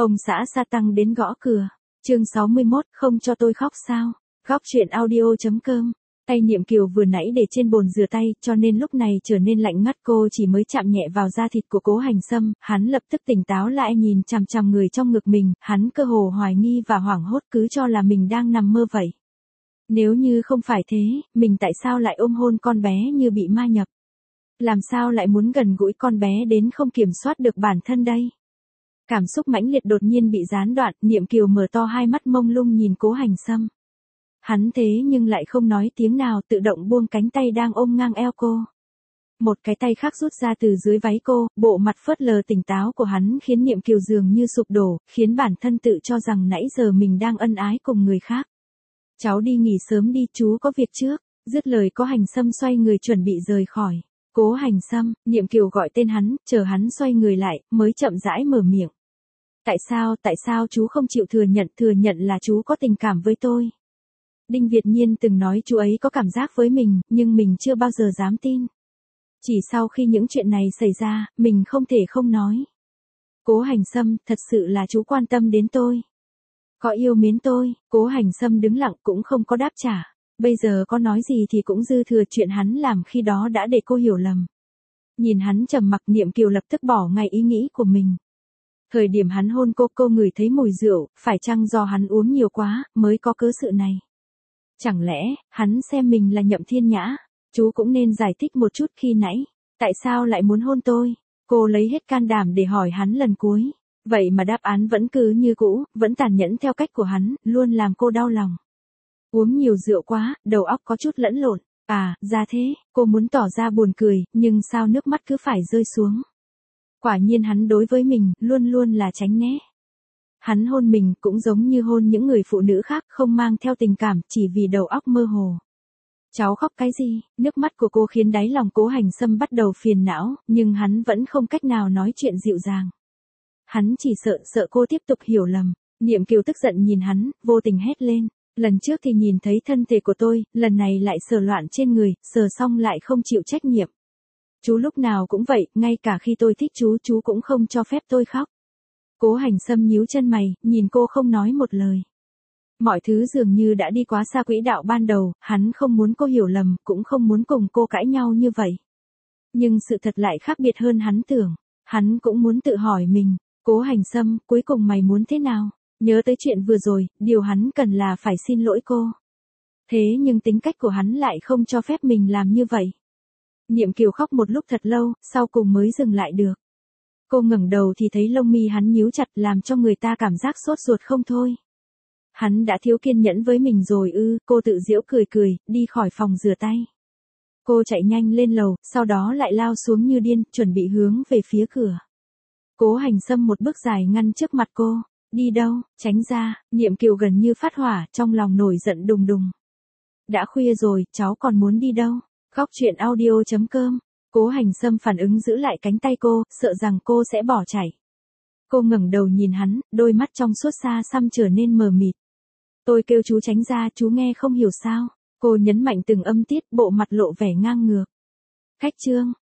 Ông xã sa tăng đến gõ cửa. Chương 61, không cho tôi khóc sao? Góc truyện audio.com. Tay Niệm Kiều vừa nãy để trên bồn rửa tay, cho nên lúc này trở nên lạnh ngắt, cô chỉ mới chạm nhẹ vào da thịt của Cố Hành Sâm, hắn lập tức tỉnh táo lại nhìn chằm chằm người trong ngực mình, hắn cơ hồ hoài nghi và hoảng hốt cứ cho là mình đang nằm mơ vậy. Nếu như không phải thế, mình tại sao lại ôm hôn con bé như bị ma nhập? Làm sao lại muốn gần gũi con bé đến không kiểm soát được bản thân đây? Cảm xúc mãnh liệt đột nhiên bị gián đoạn, Niệm Kiều mở to hai mắt mông lung nhìn Cố Hành Sâm. Hắn thế nhưng lại không nói tiếng nào, tự động buông cánh tay đang ôm ngang eo cô. Một cái tay khác rút ra từ dưới váy cô, bộ mặt phớt lờ tỉnh táo của hắn khiến Niệm Kiều dường như sụp đổ, khiến bản thân tự cho rằng nãy giờ mình đang ân ái cùng người khác. Cháu đi nghỉ sớm đi, chú có việc trước. Dứt lời Cố Hành Sâm xoay người chuẩn bị rời khỏi. Cố Hành Sâm, Niệm Kiều gọi tên hắn, chờ hắn xoay người lại, mới chậm rãi mở miệng. Tại sao chú không chịu thừa nhận là chú có tình cảm với tôi? Đinh Việt Nhiên từng nói chú ấy có cảm giác với mình, nhưng mình chưa bao giờ dám tin. Chỉ sau khi những chuyện này xảy ra, mình không thể không nói. Cố Hành Sâm, thật sự là chú quan tâm đến tôi. Có yêu mến tôi. Cố Hành Sâm đứng lặng cũng không có đáp trả. Bây giờ có nói gì thì cũng dư thừa, chuyện hắn làm khi đó đã để cô hiểu lầm. Nhìn hắn trầm mặc, Niệm Kiều lập tức bỏ ngay ý nghĩ của mình. Thời điểm hắn hôn cô ngửi thấy mùi rượu, phải chăng do hắn uống nhiều quá, mới có cớ sự này? Chẳng lẽ, hắn xem mình là Nhậm Thiên Nhã? Chú cũng nên giải thích một chút khi nãy. Tại sao lại muốn hôn tôi? Cô lấy hết can đảm để hỏi hắn lần cuối. Vậy mà đáp án vẫn cứ như cũ, vẫn tàn nhẫn theo cách của hắn, luôn làm cô đau lòng. Uống nhiều rượu quá, đầu óc có chút lẫn lộn. À, ra thế, cô muốn tỏ ra buồn cười, nhưng sao nước mắt cứ phải rơi xuống. Quả nhiên hắn đối với mình, luôn luôn là tránh né. Hắn hôn mình cũng giống như hôn những người phụ nữ khác, không mang theo tình cảm, chỉ vì đầu óc mơ hồ. Cháu khóc cái gì? Nước mắt của cô khiến đáy lòng Cố Hành Sâm bắt đầu phiền não, nhưng hắn vẫn không cách nào nói chuyện dịu dàng. Hắn chỉ sợ cô tiếp tục hiểu lầm. Niệm Kiều tức giận nhìn hắn, vô tình hét lên. Lần trước thì nhìn thấy thân thể của tôi, lần này lại sờ loạn trên người, sờ xong lại không chịu trách nhiệm. Chú lúc nào cũng vậy, ngay cả khi tôi thích chú cũng không cho phép tôi khóc. Cố Hành Sâm nhíu chân mày, nhìn cô không nói một lời. Mọi thứ dường như đã đi quá xa quỹ đạo ban đầu, hắn không muốn cô hiểu lầm, cũng không muốn cùng cô cãi nhau như vậy. Nhưng sự thật lại khác biệt hơn hắn tưởng. Hắn cũng muốn tự hỏi mình, Cố Hành Sâm, cuối cùng mày muốn thế nào? Nhớ tới chuyện vừa rồi, điều hắn cần là phải xin lỗi cô. Thế nhưng tính cách của hắn lại không cho phép mình làm như vậy. Niệm Kiều khóc một lúc thật lâu, sau cùng mới dừng lại được. Cô ngẩng đầu thì thấy lông mi hắn nhíu chặt, làm cho người ta cảm giác sốt ruột không thôi. Hắn đã thiếu kiên nhẫn với mình rồi ư? Cô tự giễu cười, đi khỏi phòng rửa tay. Cô chạy nhanh lên lầu, sau đó lại lao xuống như điên, chuẩn bị hướng về phía cửa. Cố Hành Sâm một bước dài ngăn trước mặt cô. Đi đâu? Tránh ra. Niệm Kiều gần như phát hỏa, trong lòng nổi giận đùng đùng. Đã khuya rồi, cháu còn muốn đi đâu? Góc truyện audio.com. Cố Hành Sâm phản ứng giữ lại cánh tay cô, sợ rằng cô sẽ bỏ chạy. Cô ngẩng đầu nhìn hắn, đôi mắt trong suốt xa xăm trở nên mờ mịt. Tôi kêu chú tránh ra, chú nghe không hiểu sao? Cô nhấn mạnh từng âm tiết, bộ mặt lộ vẻ ngang ngược. Khách trương,